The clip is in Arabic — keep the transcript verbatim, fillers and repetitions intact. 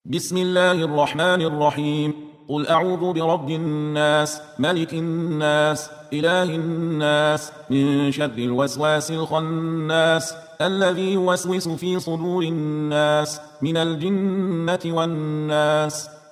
بسم الله الرحمن الرحيم. قل أعوذ برب الناس، ملك الناس، إله الناس، من شر الوسواس الخناس الذي يوسوس في صدور الناس من الجنة والناس.